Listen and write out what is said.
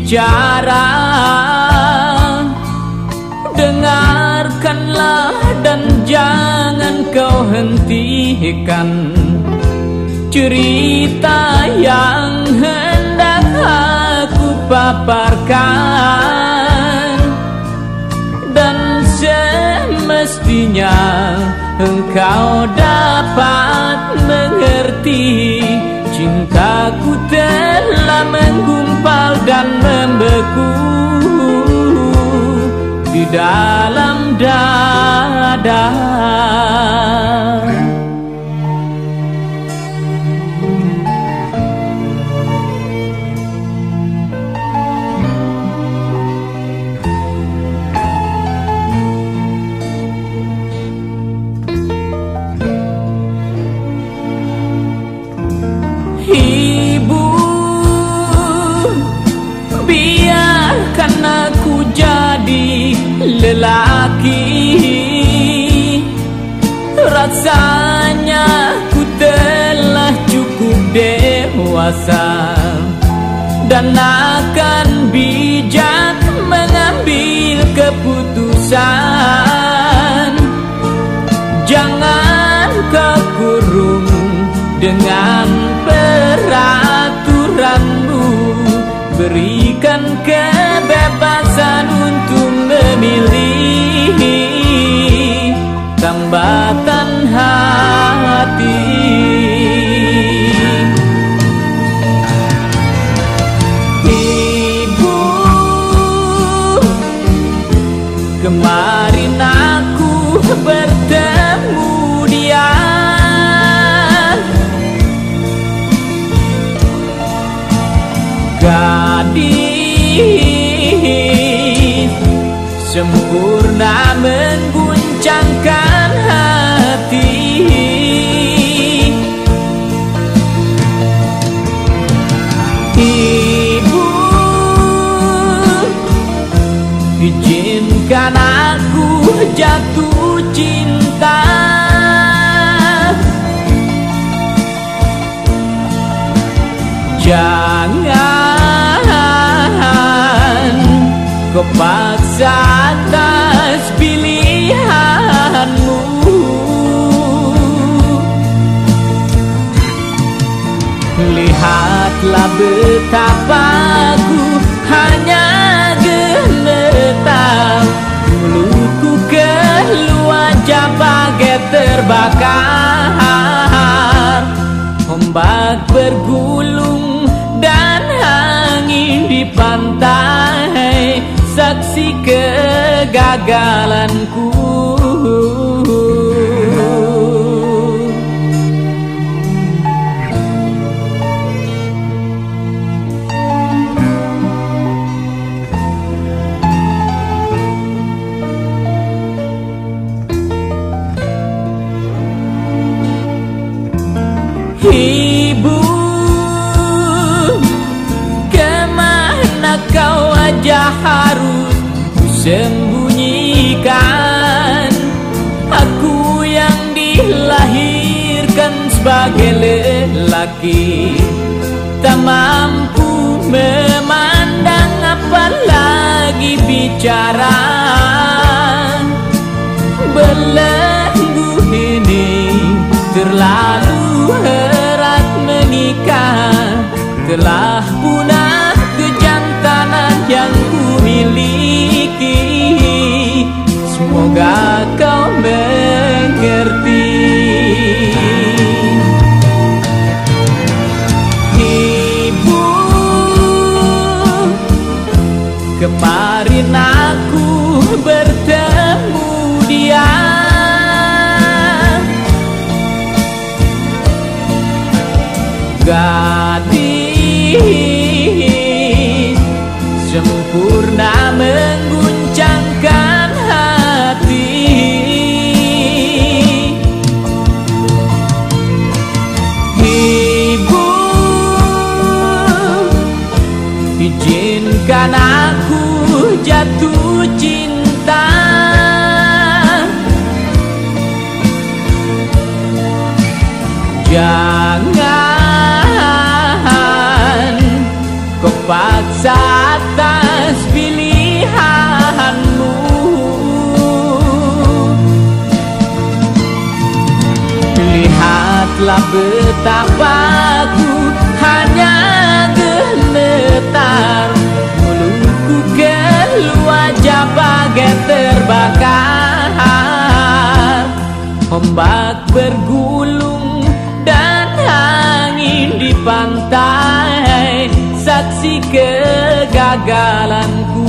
bicara, dengarkanlah dan jangan kau hentikan cerita yang hendak aku paparkan. Dan semestinya engkau dapat mengerti, cintaku telah menggumpal dan membeku di dalam dada. Ibu, biarkan aku jadi lelaki. Rasanya ku telah cukup dewasa dan akan bijak mengambil keputusan. Jangan kau kurung dengan peraturanmu, berikan kebebasan untuk memilih tambatan hati. Ibu, kemarin aku bertemu dia. Gadis sempurna mengguncangkan hati. Ibu, izinkan aku jatuh cinta. Jangan kau paksa atas pilihanmu. Lihatlah betapa aku hanya gemetar, mulutku keluar bagai terbakar. Ombak bergulung dan angin di pantai, saksi kegagalanku. Ibu, kemana kau aja harus sembunyikan? Aku yang dilahirkan sebagai lelaki, tak mampu memandang apalagi bicara. Belenggu ini terlalu erat menikah, telah punah kejantanan yang ku miliki. Semoga kau mengerti. Ibu, kemarin aku bertemu dia. Gadis sempurna mengguncangkan hati. Ibu, izinkan aku jatuh cinta. Jangan kau paksa Lah betapa ku hanya gemetar, mulutku keluar bagai terbakar. Ombak bergulung dan angin di pantai, saksi kegagalanku.